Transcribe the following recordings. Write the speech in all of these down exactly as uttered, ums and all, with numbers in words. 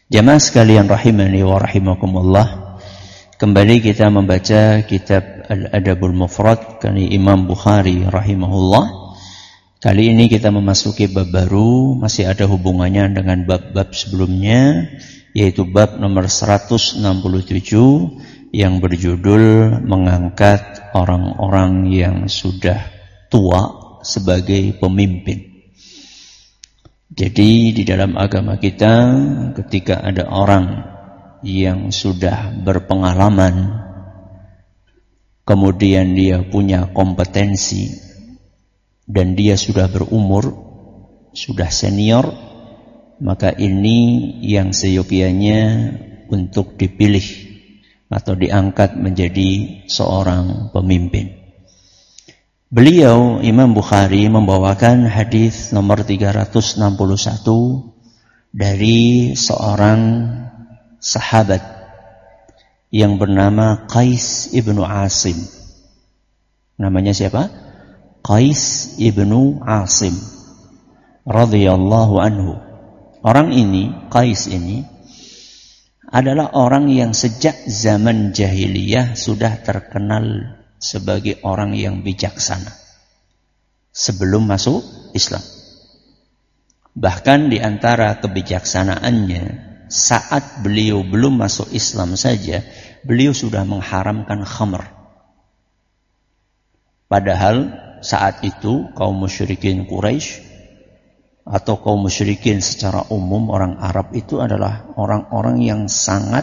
Jamaah sekalian rahimani wa rahimakumullah, kembali kita membaca kitab Al-Adabul Mufrad karya Imam Bukhari rahimahullah. Kali ini kita memasuki bab baru, masih ada hubungannya dengan bab-bab sebelumnya, yaitu bab nomor seratus enam puluh tujuh yang berjudul mengangkat orang-orang yang sudah tua sebagai pemimpin. Jadi di dalam agama kita, ketika ada orang yang sudah berpengalaman, kemudian dia punya kompetensi, dan dia sudah berumur, sudah senior, maka ini yang seyogianya untuk dipilih atau diangkat menjadi seorang pemimpin. Beliau Imam Bukhari membawakan hadis nomor tiga ratus enam puluh satu dari seorang sahabat yang bernama Qais ibnu Asim. Namanya siapa? Qais ibnu Asim radhiyallahu anhu. Orang ini, Qais ini adalah orang yang sejak zaman jahiliyah sudah terkenal sebagai orang yang bijaksana sebelum masuk Islam. Bahkan di antara kebijaksanaannya, saat beliau belum masuk Islam saja, beliau sudah mengharamkan khamr. Padahal saat itu kaum musyrikin Quraisy atau kaum musyrikin secara umum, orang Arab itu adalah orang-orang yang sangat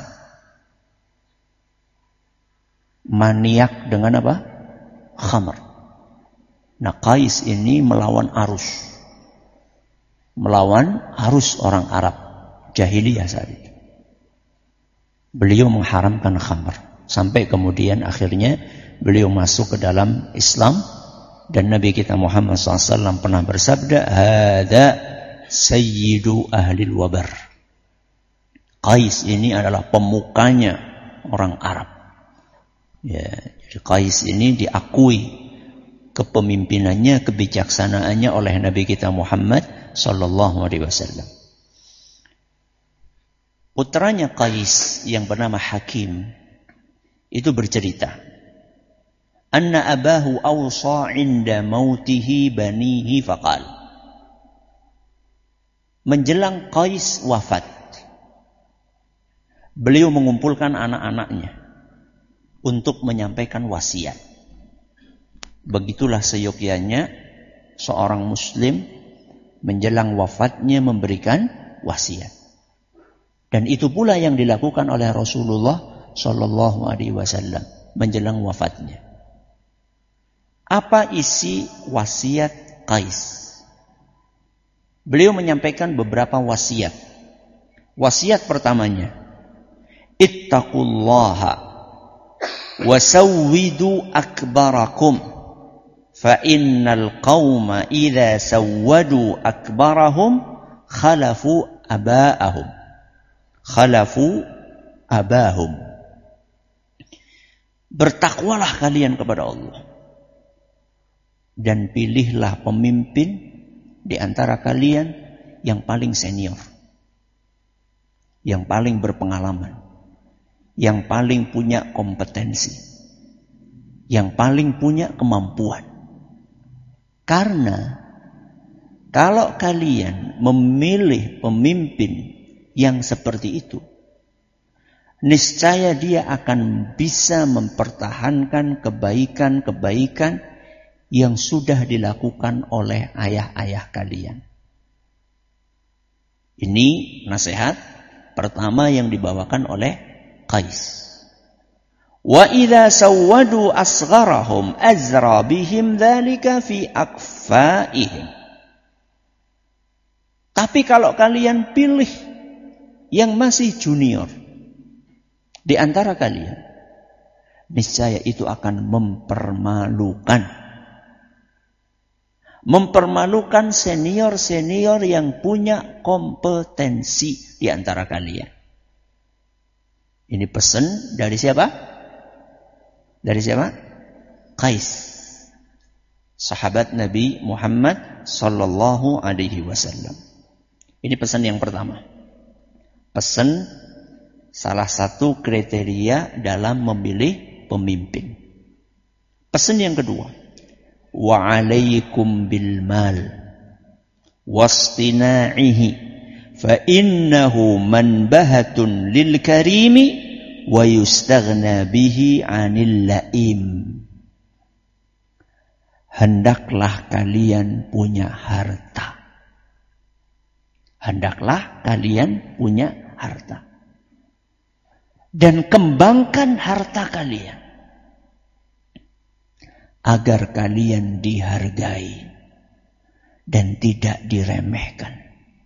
maniak dengan apa? Khamr. Nah, Qais ini melawan arus. Melawan arus orang Arab jahiliyah saat itu. Beliau mengharamkan khamr. Sampai kemudian akhirnya beliau masuk ke dalam Islam. Dan Nabi kita Muhammad shallallahu alaihi wasallam pernah bersabda, "Hada sayyidu ahlil wabar." Qais ini adalah pemukanya orang Arab. Ya, jadi Qais ini diakui kepemimpinannya, kebijaksanaannya oleh Nabi kita Muhammad sallallahu alaihi wasallam. Putranya Qais yang bernama Hakim itu bercerita, anna abahu awsa 'inda mautihi banihi faqal. Menjelang Qais wafat, beliau mengumpulkan anak-anaknya untuk menyampaikan wasiat. Begitulah seyogyanya seorang muslim menjelang wafatnya memberikan wasiat. Dan itu pula yang dilakukan oleh Rasulullah sallallahu alaihi wasallam menjelang wafatnya. Apa isi wasiat Qais? Beliau menyampaikan beberapa wasiat. Wasiat pertamanya, ittaqullaha wasawwidu akbarakum fa innal qauma idza sawwadu akbarahum khalafu abaahum khalafu abahum. Bertakwalah kalian kepada Allah dan pilihlah pemimpin di antara kalian yang paling senior, yang paling berpengalaman, yang paling punya kompetensi, yang paling punya kemampuan. Karena kalau kalian memilih pemimpin yang seperti itu, niscaya dia akan bisa mempertahankan kebaikan-kebaikan yang sudah dilakukan oleh ayah-ayah kalian. Ini nasihat pertama yang dibawakan oleh Qais. Wa idza sawwadu asgharahum azra bihim dzalika fi akfaihim. Tapi kalau kalian pilih yang masih junior di antara kalian, niscaya itu akan mempermalukan. Mempermalukan senior-senior yang punya kompetensi di antara kalian. Ini pesan dari siapa? Dari siapa? Qais, sahabat Nabi Muhammad sallallahu alaihi wasallam. Ini pesan yang pertama. Pesan salah satu kriteria dalam memilih pemimpin. Pesan yang kedua, wa alaikum bil mal wastina'ihi fa innahu manbahatun lil karimi wa yustaghna bihi 'anil la'im. Hendaklah kalian punya harta. Hendaklah kalian punya harta. Dan kembangkan harta kalian agar kalian dihargai dan tidak diremehkan.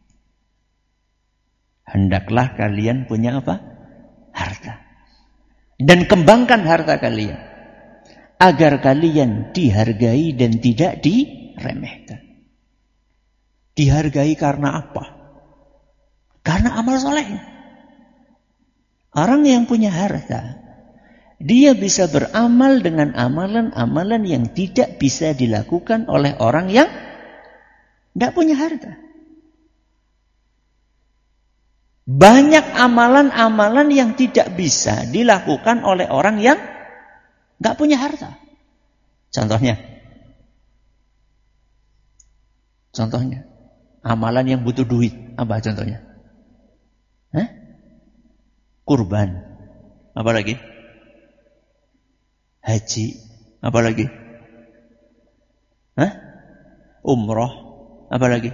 Hendaklah kalian punya apa? Harta. Dan kembangkan harta kalian agar kalian dihargai dan tidak diremehkan. Dihargai karena apa? Karena amal soleh. Orang yang punya harta, dia bisa beramal dengan amalan-amalan yang tidak bisa dilakukan oleh orang yang tidak punya harta. Banyak amalan-amalan yang tidak bisa dilakukan oleh orang yang tidak punya harta. Contohnya. Contohnya. Amalan yang butuh duit. Apa contohnya? Hah? Kurban. Apa lagi? Haji. Apa lagi? Hah? Umroh. Apa lagi?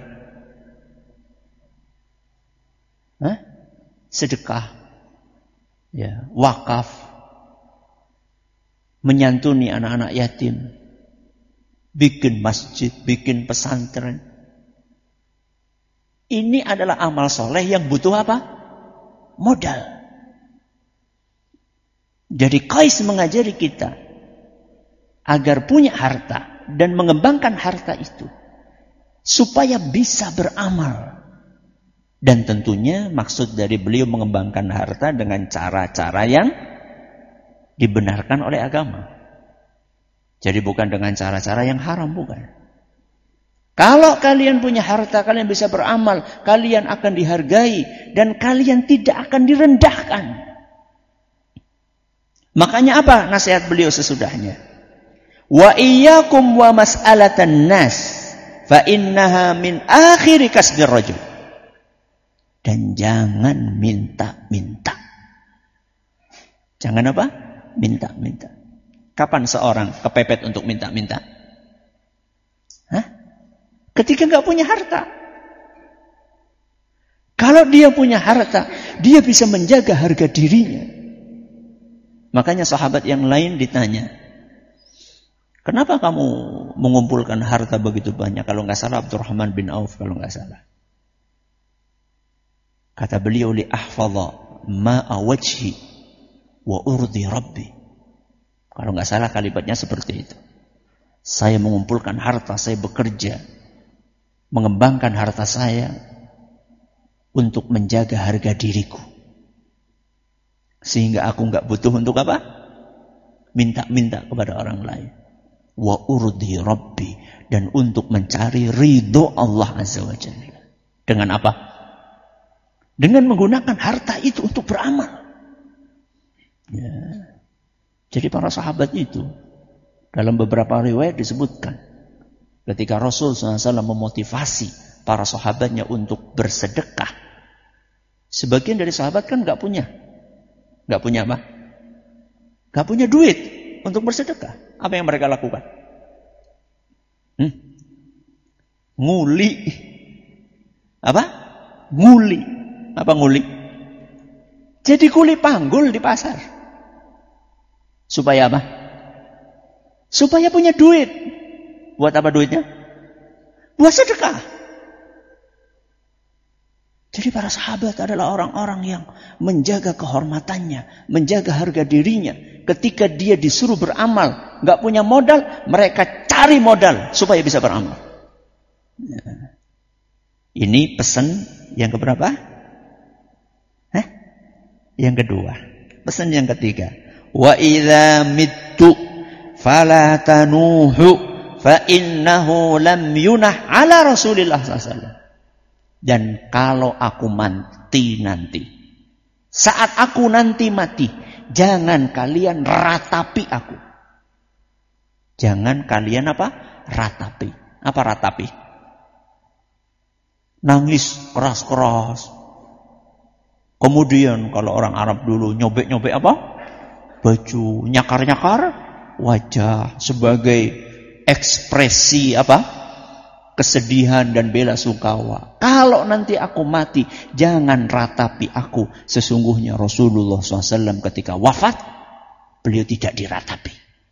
Hah? Sedekah. Ya, wakaf. Menyantuni anak-anak yatim. Bikin masjid, bikin pesantren. Ini adalah amal soleh yang butuh apa? Modal. Jadi Qais mengajari kita agar punya harta dan mengembangkan harta itu supaya bisa beramal. Dan tentunya maksud dari beliau mengembangkan harta dengan cara-cara yang dibenarkan oleh agama. Jadi bukan dengan cara-cara yang haram, bukan. Kalau kalian punya harta, kalian bisa beramal, kalian akan dihargai dan kalian tidak akan direndahkan. Makanya apa nasihat beliau sesudahnya? Wa iyyakum wa mas'alatan nas fa innaha min akhiri kasbir rajul. Dan jangan minta-minta. Jangan apa? Minta-minta. Kapan seorang kepepet untuk minta-minta? Hah? Ketika nggak punya harta. Kalau dia punya harta, dia bisa menjaga harga dirinya. Makanya sahabat yang lain ditanya, kenapa kamu mengumpulkan harta begitu banyak? Kalau nggak salah Abdurrahman bin Auf, kalau nggak salah. Kata beliau, li ahfadha ma'a wajhi wa urdi rabbi. Kalau nggak salah kalimatnya seperti itu. Saya mengumpulkan harta, saya bekerja, mengembangkan harta saya untuk menjaga harga diriku. Sehingga aku nggak butuh untuk apa? Minta-minta kepada orang lain. Wa urdi rabbi. Dan untuk mencari ridho Allah Azza wa Jalla. Dengan apa? Dengan menggunakan harta itu untuk beramal. Ya. Jadi para sahabat itu dalam beberapa riwayat disebutkan ketika Rasul shallallahu alaihi wasallam memotivasi para sahabatnya untuk bersedekah. Sebagian dari sahabat kan nggak punya, nggak punya apa? Nggak punya duit untuk bersedekah. Apa yang mereka lakukan? Hmm? Nguli. Apa? Nguli. Apa nguli? Jadi kuli panggul di pasar. Supaya apa? Supaya punya duit. Buat apa duitnya? Buat sedekah. Jadi para sahabat adalah orang-orang yang menjaga kehormatannya, menjaga harga dirinya. Ketika dia disuruh beramal, nggak punya modal, mereka cari modal supaya bisa beramal. Nah, ini pesan yang keberapa? Hah? Yang kedua. Pesan yang ketiga. Wa idza mittu fala tanuhu fa innahu lam yunah ala Rasulillah sallallahu alaihi wasallam. Dan kalau aku mati nanti, Saat aku nanti mati, jangan kalian ratapi aku. Jangan kalian apa? Ratapi. Apa ratapi? Nangis keras-keras. Kemudian kalau orang Arab dulu nyobek-nyobek apa? Baju, nyakar-nyakar wajah sebagai ekspresi apa? Kesedihan dan bela sungkawa. Kalau nanti aku mati, jangan ratapi aku. Sesungguhnya Rasulullah shallallahu alaihi wasallam ketika wafat, beliau tidak diratapi.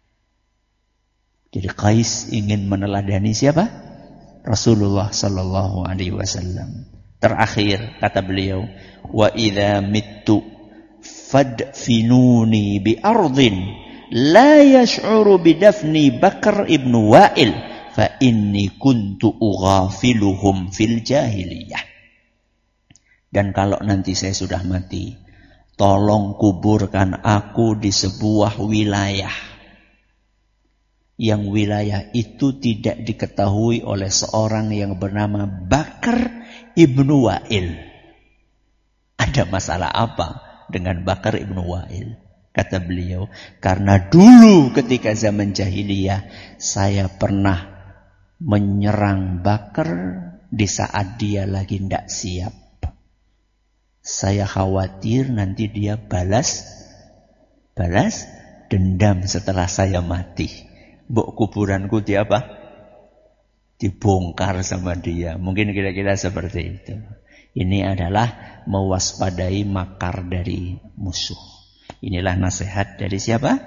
Jadi Qais ingin meneladani siapa? Rasulullah sallallahu alaihi wasallam. Terakhir kata beliau, wa idza mittu fadfinuni bi ardin la yash'uru bidafni Bakar ibnu Wa'il. Fa inni kuntu ughafiluhum fil jahiliyah. Dan kalau nanti saya sudah mati, tolong kuburkan aku di sebuah wilayah. Yang wilayah itu tidak diketahui oleh seorang yang bernama Bakar ibnu Wa'il. Ada masalah apa dengan Bakar ibnu Wa'il? Kata beliau, karena dulu ketika zaman jahiliyah saya pernah menyerang Bakar di saat dia lagi tidak siap. Saya khawatir nanti dia balas balas dendam setelah saya mati. Mbok kuburanku di apa? Dibongkar sama dia. Mungkin kira-kira seperti itu. Ini adalah mewaspadai makar dari musuh. Inilah nasihat dari siapa?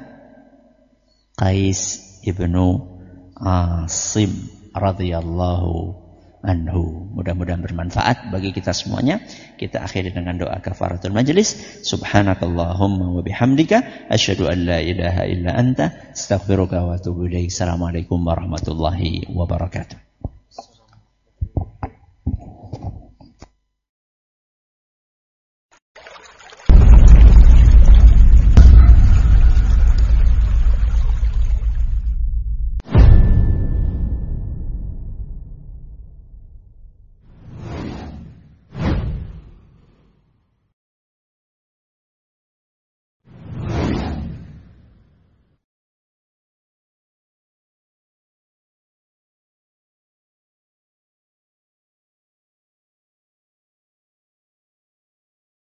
Qais ibnu Asim radhiyallahu anhu. Mudah-mudahan bermanfaat bagi kita semuanya. Kita akhiri dengan doa kafaratul majlis. Subhanakallahumma wa bihamdika asyhadu an la ilaha illa anta astaghfiruka wa atubu ilaik. Assalamualaikum warahmatullahi wabarakatuh.